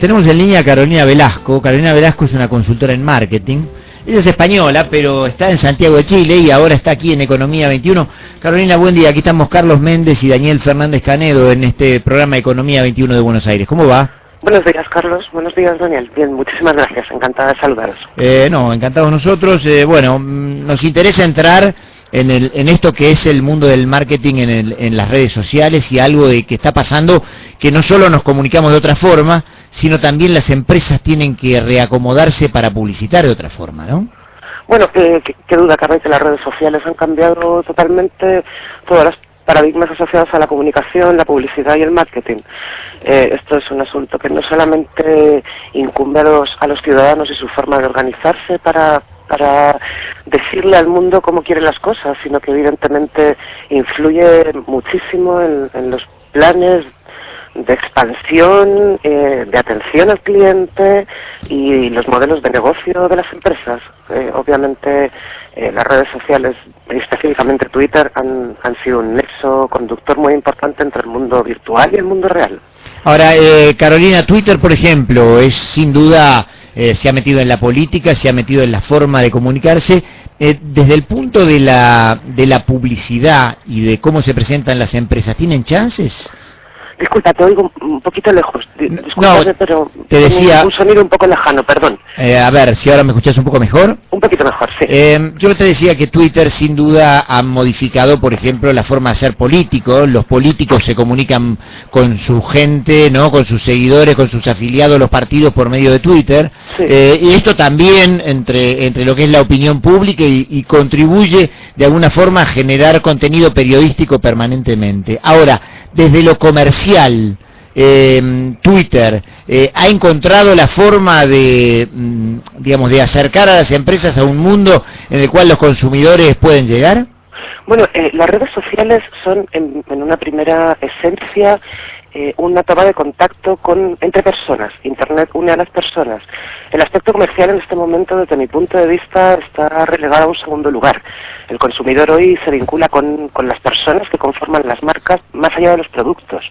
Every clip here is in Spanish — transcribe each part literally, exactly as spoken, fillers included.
Tenemos en línea a Carolina Velasco. Carolina Velasco es una consultora en marketing. Ella es española, pero está en Santiago de Chile y ahora está aquí en Economía veintiuno. Carolina, buen día. Aquí estamos Carlos Méndez y Daniel Fernández Canedo en este programa Economía veintiuno de Buenos Aires. ¿Cómo va? Buenos días, Carlos. Buenos días, Daniel. Bien, muchísimas gracias. Encantada de saludaros. Eh, no, encantados nosotros. Eh, bueno, nos interesa entrar en, el, en esto que es el mundo del marketing en, el, en las redes sociales y algo de que está pasando, que no solo nos comunicamos de otra forma, sino también las empresas tienen que reacomodarse para publicitar de otra forma, ¿no? Bueno, eh, qué, qué duda cabe que las redes sociales han cambiado totalmente todas las paradigmas asociados a la comunicación, la publicidad y el marketing. Eh, esto es un asunto que no solamente incumbe a los, a los ciudadanos y su forma de organizarse para, para decirle al mundo cómo quieren las cosas, sino que evidentemente influye muchísimo en, en los planes de expansión, eh, de atención al cliente y los modelos de negocio de las empresas. Eh, obviamente eh, las redes sociales, específicamente Twitter, han, han sido un nexo conductor muy importante entre el mundo virtual y el mundo real. Ahora, eh, Carolina, Twitter, por ejemplo, es sin duda, eh, se ha metido en la política, se ha metido en la forma de comunicarse. Eh, desde el punto de la, de la publicidad y de cómo se presentan las empresas, ¿tienen chances? Disculpa, te oigo un poquito lejos. Disculpame, No, pero te decía, un, un sonido un poco lejano, perdón. Eh, a ver, si ahora me escuchás un poco mejor. Un poquito mejor, sí. Eh, yo te decía que Twitter sin duda ha modificado, por ejemplo, la forma de ser político. Los políticos se comunican con su gente, ¿no? Con sus seguidores, con sus afiliados, los partidos por medio de Twitter. Sí. Eh, y esto también entre, entre lo que es la opinión pública y, y contribuye de alguna forma a generar contenido periodístico permanentemente. Ahora, desde lo comercial, Eh, Twitter eh, ha encontrado la forma de, mm, digamos, de acercar a las empresas a un mundo en el cual los consumidores pueden llegar. Bueno, eh, las redes sociales son en, en una primera esencia eh, una toma de contacto con entre personas. Internet une a las personas. El aspecto comercial en este momento, desde mi punto de vista, está relegado a un segundo lugar. El consumidor hoy se vincula con, con las personas que conforman las marcas más allá de los productos.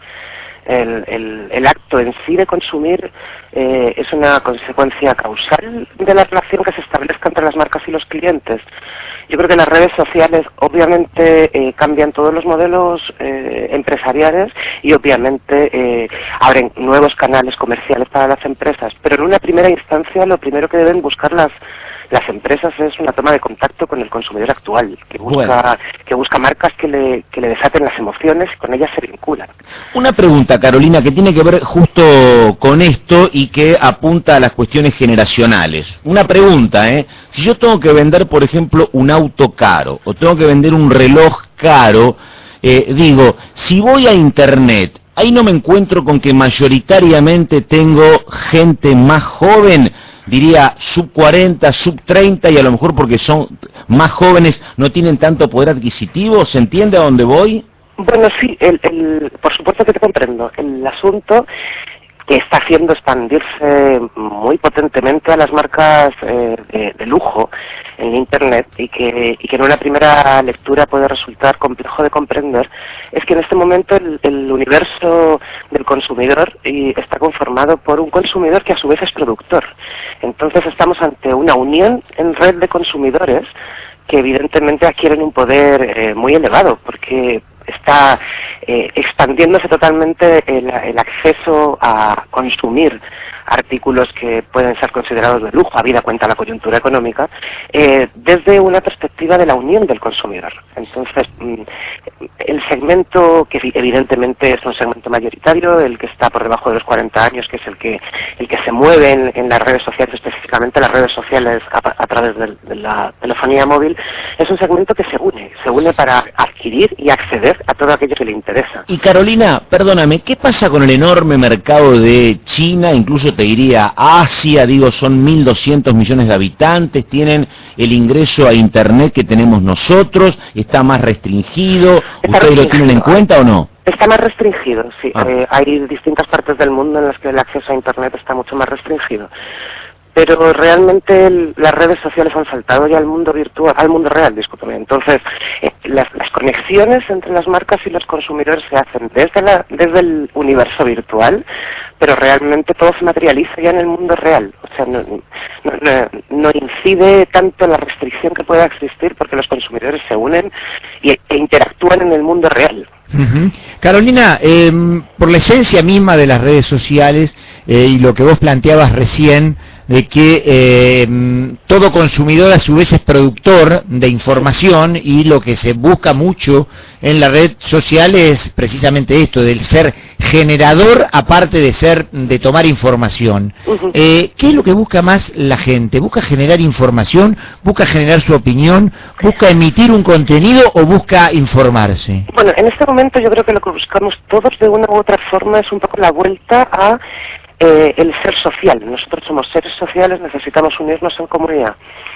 El, el, el acto en sí de consumir eh, es una consecuencia causal de la relación que se establezca entre las marcas y los clientes. Yo creo que las redes sociales obviamente eh, cambian todos los modelos eh, empresariales y obviamente eh, abren nuevos canales comerciales para las empresas, pero en una primera instancia lo primero que deben buscar las las empresas es una toma de contacto con el consumidor actual, que busca bueno. que busca marcas que le, que le desaten las emociones y con ellas se vinculan. Una pregunta, Carolina, que tiene que ver justo con esto y que apunta a las cuestiones generacionales. Una pregunta, ¿eh? Si yo tengo que vender, por ejemplo, un auto caro, o tengo que vender un reloj caro, eh, digo, si voy a internet, ahí no me encuentro con que mayoritariamente tengo gente más joven, diría sub cuarenta, sub treinta, y a lo mejor porque son más jóvenes no tienen tanto poder adquisitivo. ¿Se entiende a dónde voy? Bueno, sí, el, el, por supuesto que te comprendo. El asunto que está haciendo expandirse muy potentemente a las marcas eh, de, de lujo en Internet y que, y que en una primera lectura puede resultar complejo de comprender, es que en este momento el, el universo del consumidor y está conformado por un consumidor que a su vez es productor. Entonces estamos ante una unión en red de consumidores que evidentemente adquieren un poder eh, muy elevado, porque está eh, expandiéndose totalmente el, el acceso a consumir artículos que pueden ser considerados de lujo, habida cuenta la coyuntura económica, eh, desde una perspectiva de la unión del consumidor. Entonces, el segmento, que evidentemente es un segmento mayoritario, el que está por debajo de los cuarenta años, que es el que el que se mueve en, en las redes sociales, específicamente las redes sociales a, a través de, de la telefonía móvil, es un segmento que se une, se une para adquirir y acceder a todo aquello que le interesa. Y Carolina, perdóname, ¿qué pasa con el enorme mercado de China, incluso te diría Asia? Digo, son mil doscientos millones de habitantes, tienen el ingreso a internet que tenemos nosotros, está más restringido, está ¿ustedes restringido. lo tienen en cuenta o no? Está más restringido, sí. Ah. Eh, hay distintas partes del mundo en las que el acceso a internet está mucho más restringido. pero realmente el, las redes sociales han saltado ya al mundo virtual, al mundo real, discúlpame. Entonces, eh, las, las conexiones entre las marcas y los consumidores se hacen desde, la, desde el universo virtual, pero realmente todo se materializa ya en el mundo real. O sea, no, no, no, no incide tanto la restricción que pueda existir porque los consumidores se unen y, e interactúan en el mundo real. Uh-huh. Carolina, eh, por la esencia misma de las redes sociales eh, y lo que vos planteabas recién, de que eh, todo consumidor a su vez es productor de información, y lo que se busca mucho en la red social es precisamente esto, del ser generador aparte de ser, de tomar información. Uh-huh. Eh, ¿qué es lo que busca más la gente? ¿Busca generar información? ¿Busca generar su opinión? ¿Busca emitir un contenido o busca informarse? Bueno, en este momento yo creo que lo que buscamos todos de una u otra forma es un poco la vuelta a eh, el ser social. Nosotros somos seres sociales, necesitamos unirnos en comunidad.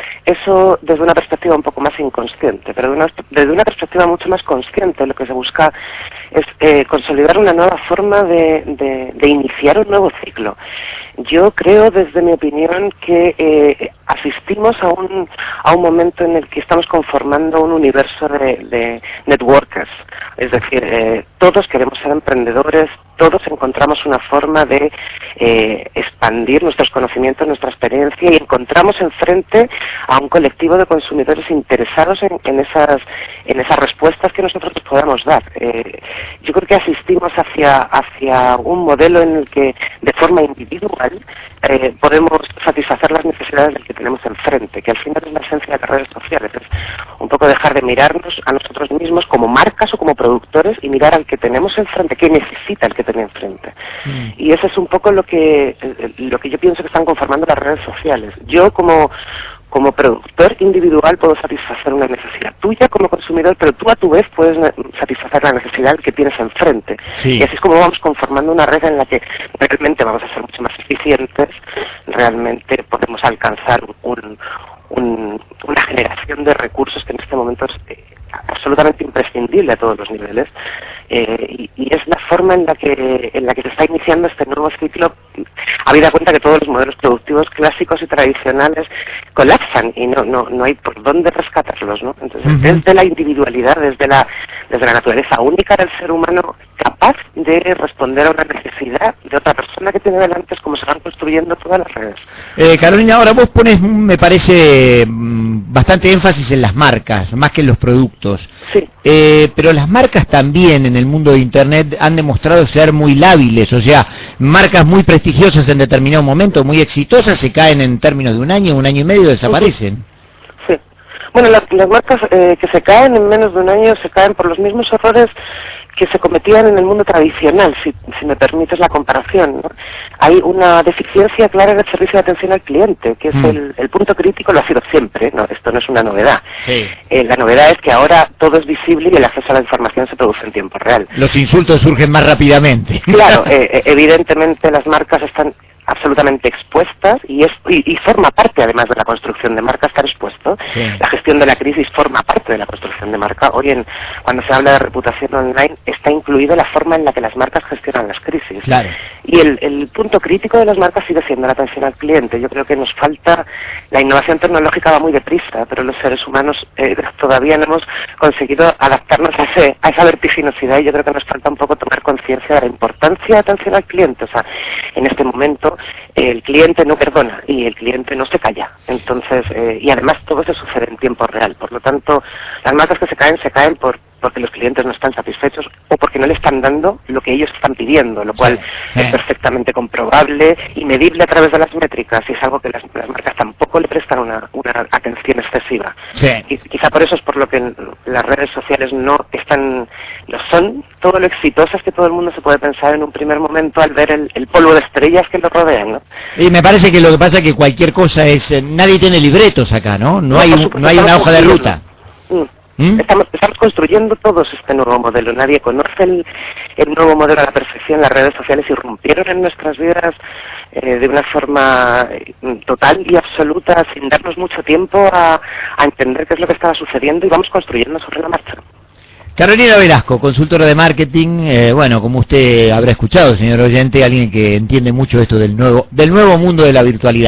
Eso desde una perspectiva un poco más inconsciente, pero de una, desde una perspectiva mucho más consciente lo que se busca es eh, consolidar una nueva forma de, de, de iniciar un nuevo ciclo. Yo creo, desde mi opinión, que eh, asistimos a un, a un momento en el que estamos conformando un universo de, de networkers. Es decir, eh, todos queremos ser emprendedores, todos encontramos una forma de eh, expandir nuestros conocimientos, nuestra experiencia, y encontramos enfrente a un colectivo de consumidores interesados en, en, esas, en esas respuestas que nosotros les podamos dar. Eh, yo creo que asistimos hacia, hacia un modelo en el que de forma individual eh, podemos satisfacer las necesidades del que tenemos enfrente, que al final es la esencia de las redes sociales. Es un poco dejar de mirarnos a nosotros mismos como marcas o como productores y mirar al que tenemos enfrente, qué necesita el que tiene enfrente. Mm. Y eso es un poco lo que, lo que yo pienso que están conformando las redes sociales. Yo como como productor individual puedo satisfacer una necesidad tuya como consumidor, pero tú a tu vez puedes satisfacer la necesidad que tienes enfrente. Sí. Y así es como vamos conformando una red en la que realmente vamos a ser mucho más eficientes, realmente podemos alcanzar un, un, una generación de recursos que en este momento es eh, absolutamente imprescindible a todos los niveles, eh, y, y es la forma en la que en la que se está iniciando este nuevo ciclo, habida cuenta que todos los modelos productivos clásicos y tradicionales colapsan y no no no hay por dónde rescatarlos, ¿no? Entonces, uh-huh. desde la individualidad, desde la desde la naturaleza única del ser humano, capaz de responder a una necesidad de otra persona que tiene delante, es como se van construyendo todas las redes. Eh, Carolina, ahora vos pones, me parece, bastante énfasis en las marcas, más que en los productos. Sí. Eh, pero las marcas también en el mundo de Internet han demostrado ser muy lábiles, o sea, marcas muy prestigiosas en determinado momento, muy exitosas, se caen en términos de un año, un año y medio, desaparecen. Sí. Bueno, las, las marcas eh, que se caen en menos de un año se caen por los mismos errores que se cometían en el mundo tradicional, si, si me permites la comparación, ¿no? Hay una deficiencia clara en el servicio de atención al cliente, que es mm. el, el punto crítico, lo ha sido siempre, ¿no? Esto no es una novedad. Sí. Eh, la novedad es que ahora todo es visible y el acceso a la información se produce en tiempo real. Los insultos surgen más rápidamente. Claro, eh, evidentemente las marcas están absolutamente expuestas y es y, y forma parte además de la construcción de marca estar expuesto. Sí. La gestión de la crisis forma parte de la construcción de marca. Hoy en, cuando se habla de reputación online está incluida la forma en la que las marcas gestionan las crisis. Claro. Y el, el punto crítico de las marcas sigue siendo la atención al cliente. Yo creo que nos falta, la innovación tecnológica va muy deprisa, pero los seres humanos eh, todavía no hemos conseguido adaptarnos a, ese, a esa vertiginosidad, y yo creo que nos falta un poco tomar conciencia de la importancia de atención al cliente. O sea, en este momento el cliente no perdona y el cliente no se calla. Entonces, eh, y además todo se sucede en tiempo real. Por lo tanto, las marcas que se caen, se caen por porque los clientes no están satisfechos o porque no le están dando lo que ellos están pidiendo, lo cual sí. es perfectamente comprobable y medible a través de las métricas, y es algo que las, las marcas tampoco le prestan una, una atención excesiva. Sí. Y quizá por eso es por lo que las redes sociales no están, no son todo lo exitosas que todo el mundo se puede pensar en un primer momento al ver el, el polvo de estrellas que lo rodean, ¿no? Y me parece que lo que pasa es que cualquier cosa es, eh, nadie tiene libretos acá, ¿no? No, no hay, un, no hay una hoja de ruta. Mm. ¿Mm? Estamos, estamos construyendo todos este nuevo modelo. Nadie conoce el, el nuevo modelo a la perfección. Las redes sociales irrumpieron en nuestras vidas eh, de una forma total y absoluta, sin darnos mucho tiempo a, a entender qué es lo que estaba sucediendo, y vamos construyendo sobre la marcha. Carolina Velasco, consultora de marketing, eh, bueno, como usted habrá escuchado, señor oyente, alguien que entiende mucho esto del nuevo, del nuevo mundo de la virtualidad.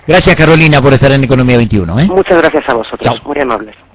Gracias, Carolina, por estar en Economía veintiuno. ¿eh? Muchas gracias a vosotros, Chao. muy amables.